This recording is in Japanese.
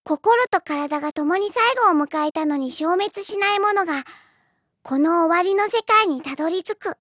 心と体が共に最後を迎えたのに消滅しないものが、この終わりの世界にたどり着く。